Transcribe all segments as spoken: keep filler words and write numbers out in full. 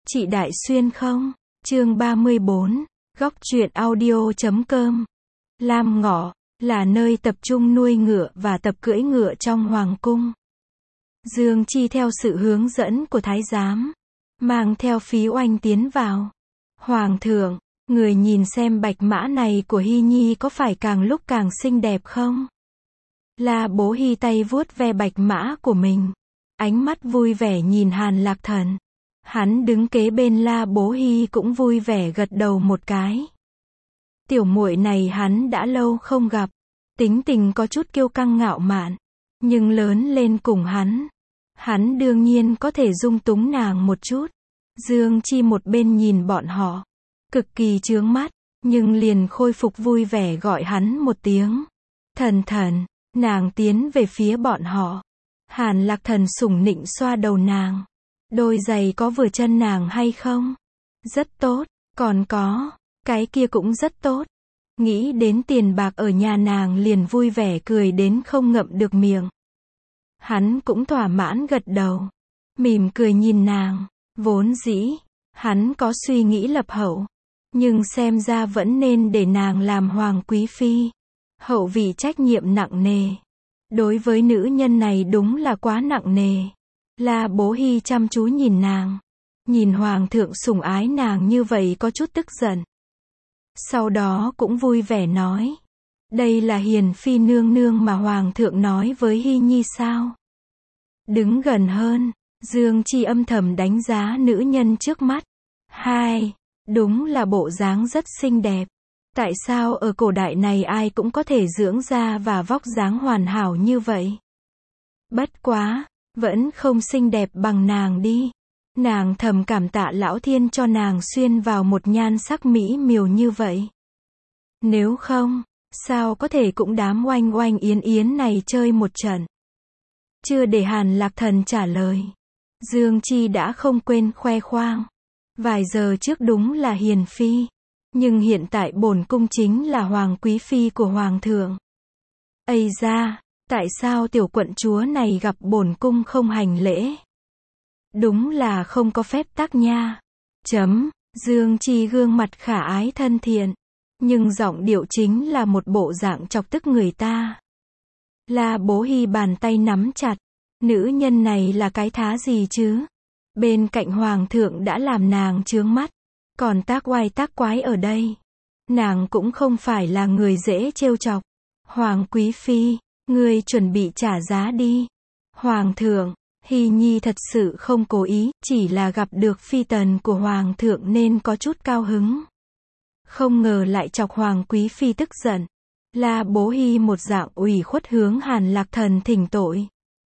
Chị Đại Xuyên không? Chương ba mươi bốn, góc truyện audio chấm com. Lam Ngọ là nơi tập trung nuôi ngựa và tập cưỡi ngựa trong hoàng cung. Dương Chi theo sự hướng dẫn của thái giám, mang theo Phí Oanh tiến vào. Hoàng thượng, người nhìn xem bạch mã này của Hy Nhi có phải càng lúc càng xinh đẹp không? La Bố Hy tay vuốt ve bạch mã của mình, ánh mắt vui vẻ nhìn Hàn Lạc Thần. Hắn đứng kế bên La Bố Hy cũng vui vẻ gật đầu một cái. Tiểu muội này hắn đã lâu không gặp, tính tình có chút kiêu căng ngạo mạn, nhưng lớn lên cùng hắn, hắn đương nhiên có thể dung túng nàng một chút. Dương Chi một bên nhìn bọn họ, cực kỳ chướng mắt, nhưng liền khôi phục vui vẻ gọi hắn một tiếng. Thần thần, nàng tiến về phía bọn họ. Hàn Lạc Thần sủng nịnh xoa đầu nàng. Đôi giày có vừa chân nàng hay không? Rất tốt, còn có, cái kia cũng rất tốt. Nghĩ đến tiền bạc ở nhà nàng liền vui vẻ cười đến không ngậm được miệng. Hắn cũng thỏa mãn gật đầu, mỉm cười nhìn nàng. Vốn dĩ, hắn có suy nghĩ lập hậu, nhưng xem ra vẫn nên để nàng làm hoàng quý phi. Hậu vị trách nhiệm nặng nề. Đối với nữ nhân này đúng là quá nặng nề. La Bố Hy chăm chú nhìn nàng, nhìn hoàng thượng sủng ái nàng như vậy có chút tức giận. Sau đó cũng vui vẻ nói, đây là hiền phi nương nương mà hoàng thượng nói với Hy Nhi sao? Đứng gần hơn, Dương Chi âm thầm đánh giá nữ nhân trước mắt. Hai, đúng là bộ dáng rất xinh đẹp. Tại sao ở cổ đại này ai cũng có thể dưỡng da và vóc dáng hoàn hảo như vậy? Bất quá, vẫn không xinh đẹp bằng nàng đi. Nàng thầm cảm tạ lão thiên cho nàng xuyên vào một nhan sắc mỹ miều như vậy. Nếu không, sao có thể cũng đám oanh oanh yến yến này chơi một trận. Chưa để Hàn Lạc Thần trả lời, Dương Chi đã không quên khoe khoang. Vài giờ trước đúng là hiền phi, nhưng hiện tại bổn cung chính là hoàng quý phi của hoàng thượng. Ây da, tại sao tiểu quận chúa này gặp bổn cung không hành lễ? Đúng là không có phép tắc nha. Chấm, Dương Chi gương mặt khả ái thân thiện, nhưng giọng điệu chính là một bộ dạng chọc tức người ta. La Bố Hy bàn tay nắm chặt, nữ nhân này là cái thá gì chứ? Bên cạnh hoàng thượng đã làm nàng chướng mắt, còn tác oai tác quái ở đây. Nàng cũng không phải là người dễ trêu chọc. Hoàng quý phi, ngươi chuẩn bị trả giá đi. Hoàng thượng, Hy Nhi thật sự không cố ý, chỉ là gặp được phi tần của hoàng thượng nên có chút cao hứng. Không ngờ lại chọc hoàng quý phi tức giận. La Bố Hy một dạng ủy khuất hướng Hàn Lạc Thần thỉnh tội.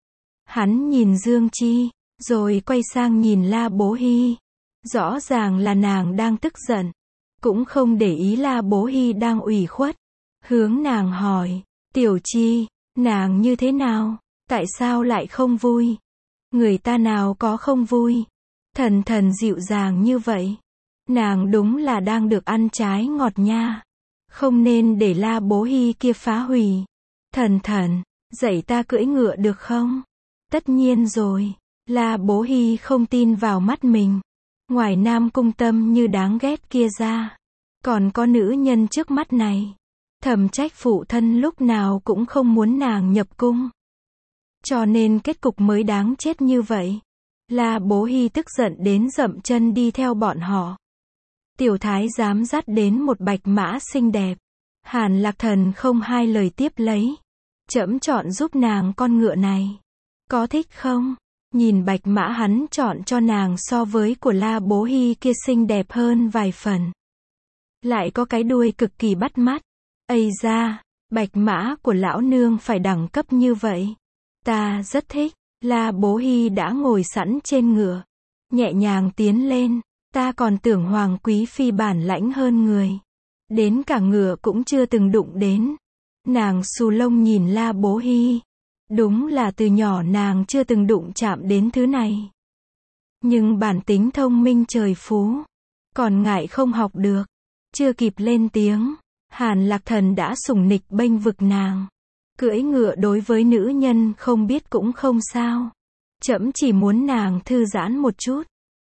Hắn nhìn Dương Chi, rồi quay sang nhìn La Bố Hy. Rõ ràng là nàng đang tức giận, cũng không để ý La Bố Hy đang ủy khuất. Hướng nàng hỏi, Tiểu Chi, nàng như thế nào? Tại sao lại không vui? Người ta nào có không vui? Thần thần dịu dàng như vậy. Nàng đúng là đang được ăn trái ngọt nha. Không nên để La Bố Hy kia phá hủy. Thần thần, dạy ta cưỡi ngựa được không? Tất nhiên rồi. La Bố Hy không tin vào mắt mình. Ngoài Nam Cung Tâm như đáng ghét kia ra, còn có nữ nhân trước mắt này. Thầm trách phụ thân lúc nào cũng không muốn nàng nhập cung. Cho nên kết cục mới đáng chết như vậy. La Bố Hy tức giận đến dậm chân đi theo bọn họ. Tiểu thái giám dắt đến một bạch mã xinh đẹp. Hàn Lạc Thần không hai lời tiếp lấy. Trẫm chọn giúp nàng con ngựa này. Có thích không? Nhìn bạch mã hắn chọn cho nàng so với của La Bố Hy kia xinh đẹp hơn vài phần. Lại có cái đuôi cực kỳ bắt mắt. Ây da, bạch mã của lão nương phải đẳng cấp như vậy. Ta rất thích. La Bố Hy đã ngồi sẵn trên ngựa, nhẹ nhàng tiến lên. Ta còn tưởng hoàng quý phi bản lãnh hơn người. Đến cả ngựa cũng chưa từng đụng đến. Nàng xù lông nhìn La Bố Hy. Đúng là từ nhỏ nàng chưa từng đụng chạm đến thứ này. Nhưng bản tính thông minh trời phú, còn ngại không học được. Chưa kịp lên tiếng, Hàn Lạc Thần đã sủng nịch bênh vực nàng. Cưỡi ngựa đối với nữ nhân không biết cũng không sao. Trẫm chỉ muốn nàng thư giãn một chút.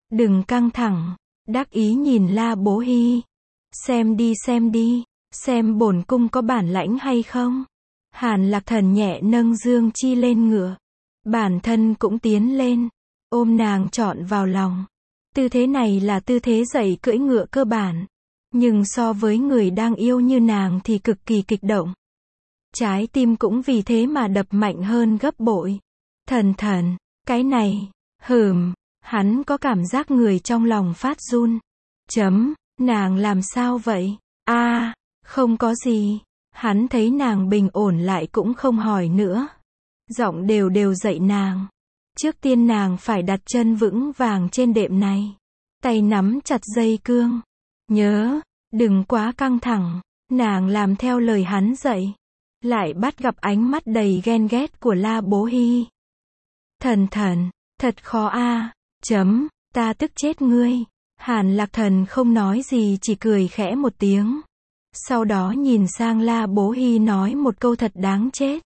Đừng căng thẳng. Đắc ý nhìn La Bố Hy. Xem đi xem đi, xem bổn cung có bản lãnh hay không. Hàn Lạc Thần nhẹ nâng Dương Chi lên ngựa. Bản thân cũng tiến lên, ôm nàng trọn vào lòng. Tư thế này là tư thế dạy cưỡi ngựa cơ bản. Nhưng so với người đang yêu như nàng thì cực kỳ kích động. Trái tim cũng vì thế mà đập mạnh hơn gấp bội. Thần thần, cái này, hừm, hắn có cảm giác người trong lòng phát run. Chấm, nàng làm sao vậy? A, à, không có gì. Hắn thấy nàng bình ổn lại cũng không hỏi nữa. Giọng đều đều dạy nàng. Trước tiên nàng phải đặt chân vững vàng trên đệm này. Tay nắm chặt dây cương. Nhớ, đừng quá căng thẳng. Nàng làm theo lời hắn dạy. Lại bắt gặp ánh mắt đầy ghen ghét của La Bố Hy. Thần thần, thật khó a. À. Chấm, ta tức chết ngươi. Hàn Lạc Thần không nói gì chỉ cười khẽ một tiếng. Sau đó nhìn sang La Bố Hy nói một câu thật đáng chết.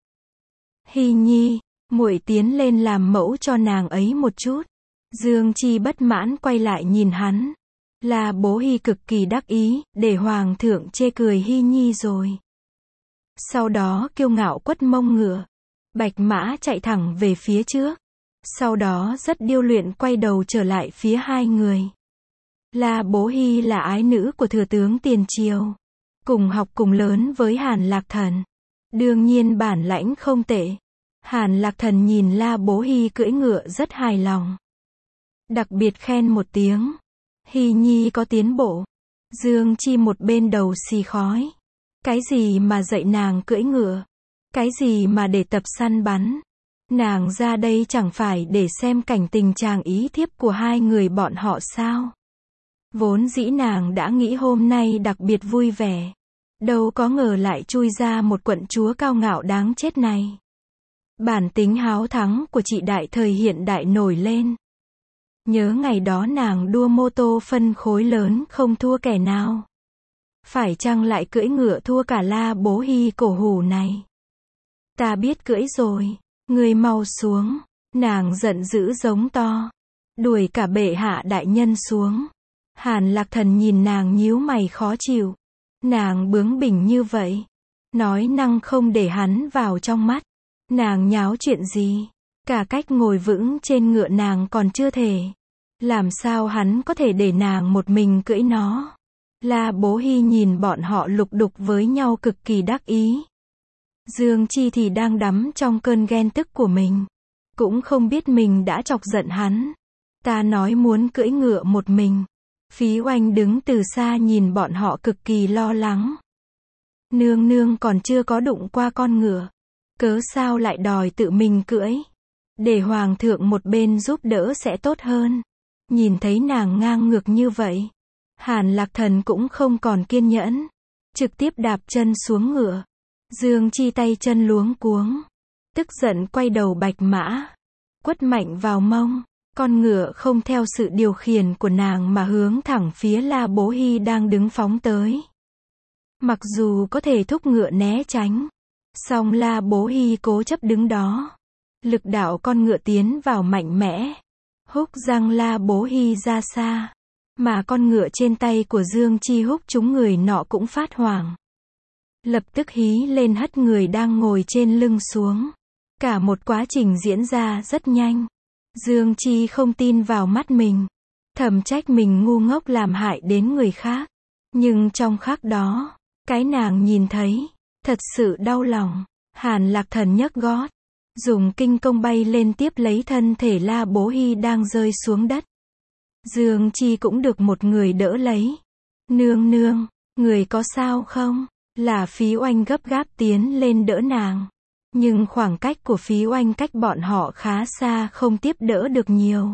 Hy nhi, muội tiến lên làm mẫu cho nàng ấy một chút. Dương Chi bất mãn quay lại nhìn hắn. La Bố Hy cực kỳ đắc ý, để hoàng thượng chê cười Hy nhi rồi. Sau đó kiêu ngạo quất mông ngựa. Bạch mã chạy thẳng về phía trước. Sau đó rất điêu luyện quay đầu trở lại phía hai người. La Bố Hy là ái nữ của thừa tướng tiền triều. Cùng học cùng lớn với Hàn Lạc Thần. Đương nhiên bản lãnh không tệ. Hàn Lạc Thần nhìn La Bố Hy cưỡi ngựa rất hài lòng. Đặc biệt khen một tiếng. Hy nhi có tiến bộ. Dương Chi một bên đầu xì khói. Cái gì mà dạy nàng cưỡi ngựa? Cái gì mà để tập săn bắn? Nàng ra đây chẳng phải để xem cảnh tình chàng ý thiếp của hai người bọn họ sao? Vốn dĩ nàng đã nghĩ hôm nay đặc biệt vui vẻ. Đâu có ngờ lại chui ra một quận chúa cao ngạo đáng chết này. Bản tính háo thắng của chị đại thời hiện đại nổi lên. Nhớ ngày đó nàng đua mô tô phân khối lớn không thua kẻ nào. Phải chăng lại cưỡi ngựa thua cả La Bố Hy cổ hủ này? Ta biết cưỡi rồi, ngươi mau xuống. Nàng giận dữ giống to. Đuổi cả bệ hạ đại nhân xuống. Hàn Lạc Thần nhìn nàng nhíu mày khó chịu. Nàng bướng bỉnh như vậy. Nói năng không để hắn vào trong mắt. Nàng nháo chuyện gì? Cả cách ngồi vững trên ngựa nàng còn chưa thể. Làm sao hắn có thể để nàng một mình cưỡi nó? La Bố Hy nhìn bọn họ lục đục với nhau cực kỳ đắc ý. Dương Chi thì đang đắm trong cơn ghen tức của mình. Cũng không biết mình đã chọc giận hắn. Ta nói muốn cưỡi ngựa một mình. Phí Oanh đứng từ xa nhìn bọn họ cực kỳ lo lắng. Nương nương còn chưa có đụng qua con ngựa. Cớ sao lại đòi tự mình cưỡi? Để hoàng thượng một bên giúp đỡ sẽ tốt hơn. Nhìn thấy nàng ngang ngược như vậy. Hàn Lạc Thần cũng không còn kiên nhẫn. Trực tiếp đạp chân xuống ngựa. Dương Chi tay chân luống cuống. Tức giận quay đầu bạch mã. Quất mạnh vào mông. Con ngựa không theo sự điều khiển của nàng mà hướng thẳng phía La Bố Hy đang đứng phóng tới. Mặc dù có thể thúc ngựa né tránh. Song La Bố Hy cố chấp đứng đó. Lực đạo con ngựa tiến vào mạnh mẽ. Húc răng La Bố Hy ra xa. Mà con ngựa trên tay của Dương Chi húc chúng người nọ cũng phát hoảng. Lập tức hí lên hất người đang ngồi trên lưng xuống. Cả một quá trình diễn ra rất nhanh. Dương Chi không tin vào mắt mình. Thầm trách mình ngu ngốc làm hại đến người khác. Nhưng trong khắc đó, cái nàng nhìn thấy, thật sự đau lòng. Hàn Lạc Thần nhấc gót. Dùng kinh công bay lên tiếp lấy thân thể La Bố Hy đang rơi xuống đất. Dương Chi cũng được một người đỡ lấy. Nương nương, người có sao không? Là Phí Oanh gấp gáp tiến lên đỡ nàng. Nhưng khoảng cách của Phí Oanh cách bọn họ khá xa không tiếp đỡ được nhiều.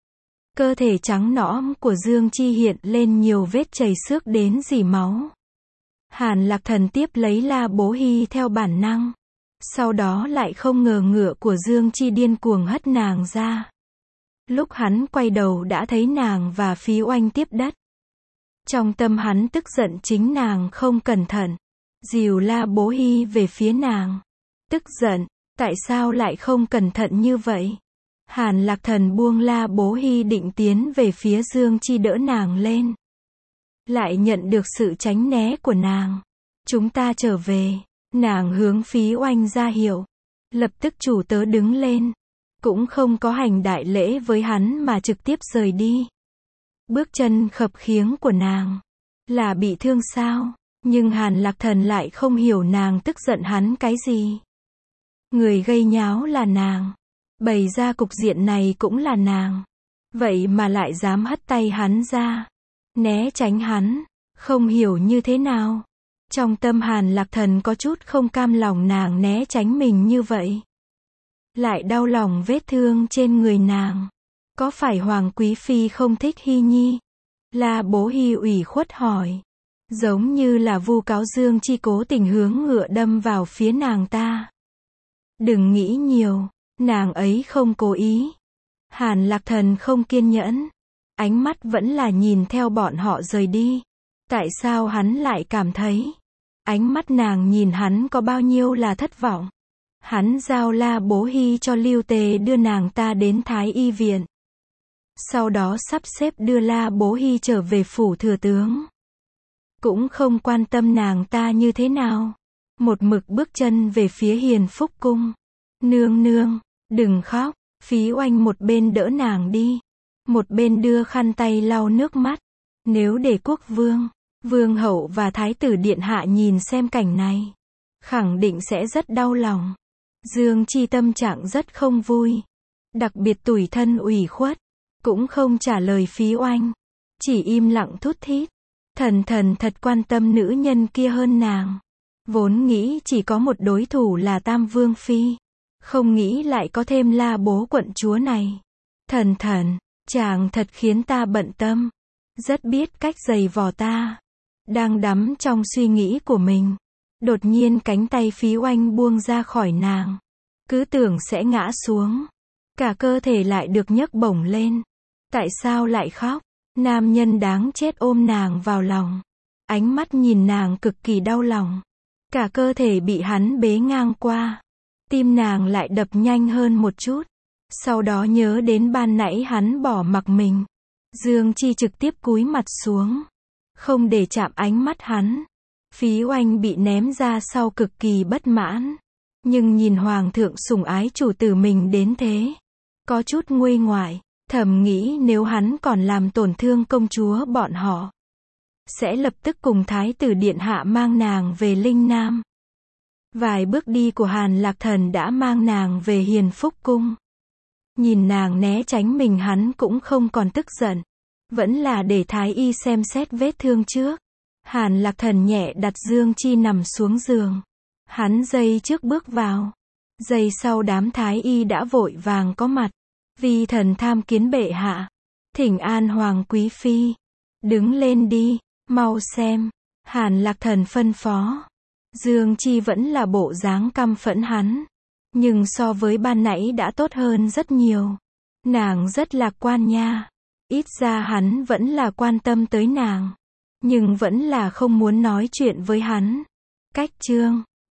Cơ thể trắng nõm của Dương Chi hiện lên nhiều vết chảy xước đến rỉ máu. Hàn Lạc Thần tiếp lấy La Bố Hy theo bản năng. Sau đó lại không ngờ ngựa của Dương Chi điên cuồng hất nàng ra. Lúc hắn quay đầu đã thấy nàng và Phí Oanh tiếp đất. Trong tâm hắn tức giận chính nàng không cẩn thận. Dìu La Bố Hy về phía nàng. Tức giận, tại sao lại không cẩn thận như vậy? Hàn Lạc Thần buông La Bố Hy định tiến về phía Dương Chi đỡ nàng lên. Lại nhận được sự tránh né của nàng. Chúng ta trở về. Nàng hướng Phí Oanh ra hiệu. Lập tức chủ tớ đứng lên. Cũng không có hành đại lễ với hắn mà trực tiếp rời đi. Bước chân khập khiễng của nàng. Là bị thương sao? Nhưng Hàn Lạc Thần lại không hiểu nàng tức giận hắn cái gì. Người gây nháo là nàng. Bày ra cục diện này cũng là nàng. Vậy mà lại dám hất tay hắn ra. Né tránh hắn. Không hiểu như thế nào. Trong tâm Hàn Lạc Thần có chút không cam lòng nàng né tránh mình như vậy. Lại đau lòng vết thương trên người nàng. Có phải Hoàng Quý Phi không thích Hy Nhi? La Bố Hy ủy khuất hỏi. Giống như là vu cáo Dương Chi cố tình hướng ngựa đâm vào phía nàng ta. Đừng nghĩ nhiều. Nàng ấy không cố ý. Hàn Lạc Thần không kiên nhẫn. Ánh mắt vẫn là nhìn theo bọn họ rời đi. Tại sao hắn lại cảm thấy ánh mắt nàng nhìn hắn có bao nhiêu là thất vọng. Hắn giao La Bố Hy cho Lưu Tề đưa nàng ta đến Thái Y viện. Sau đó sắp xếp đưa La Bố Hy trở về phủ thừa tướng. Cũng không quan tâm nàng ta như thế nào. Một mực bước chân về phía Hiền Phúc cung. Nương nương, đừng khóc. Phí Oanh một bên đỡ nàng đi. Một bên đưa khăn tay lau nước mắt. Nếu để quốc vương, vương hậu và thái tử điện hạ nhìn xem cảnh này. Khẳng định sẽ rất đau lòng. Dương Chi tâm trạng rất không vui. Đặc biệt tủi thân ủy khuất. Cũng không trả lời Phí Oanh. Chỉ im lặng thút thít. Thần thần thật quan tâm nữ nhân kia hơn nàng. Vốn nghĩ chỉ có một đối thủ là Tam Vương Phi. Không nghĩ lại có thêm La Bố quận chúa này. Thần thần, chàng thật khiến ta bận tâm. Rất biết cách giày vò ta. Đang đắm trong suy nghĩ của mình. Đột nhiên cánh tay Phí Oanh buông ra khỏi nàng. Cứ tưởng sẽ ngã xuống. Cả cơ thể lại được nhấc bổng lên. Tại sao lại khóc? Nam nhân đáng chết ôm nàng vào lòng. Ánh mắt nhìn nàng cực kỳ đau lòng. Cả cơ thể bị hắn bế ngang qua. Tim nàng lại đập nhanh hơn một chút. Sau đó nhớ đến ban nãy hắn bỏ mặc mình. Dương Chi trực tiếp cúi mặt xuống. Không để chạm ánh mắt hắn. Phí Oanh bị ném ra sau cực kỳ bất mãn. Nhưng nhìn hoàng thượng sủng ái chủ tử mình đến thế. Có chút nguôi ngoại. Thầm nghĩ nếu hắn còn làm tổn thương công chúa bọn họ. Sẽ lập tức cùng thái tử điện hạ mang nàng về Linh Nam. Vài bước đi của Hàn Lạc Thần đã mang nàng về Hiền Phúc cung. Nhìn nàng né tránh mình hắn cũng không còn tức giận. Vẫn là để thái y xem xét vết thương trước. Hàn Lạc Thần nhẹ đặt Dương Chi nằm xuống giường. Hắn giây trước bước vào. Giây sau đám thái y đã vội vàng có mặt. Vi thần tham kiến bệ hạ. Thỉnh an Hoàng Quý Phi. Đứng lên đi, mau xem. Hàn Lạc Thần phân phó. Dương Chi vẫn là bộ dáng căm phẫn hắn. Nhưng so với ban nãy đã tốt hơn rất nhiều. Nàng rất lạc quan nha. Ít ra hắn vẫn là quan tâm tới nàng. Nhưng vẫn là không muốn nói chuyện với hắn. Cách chương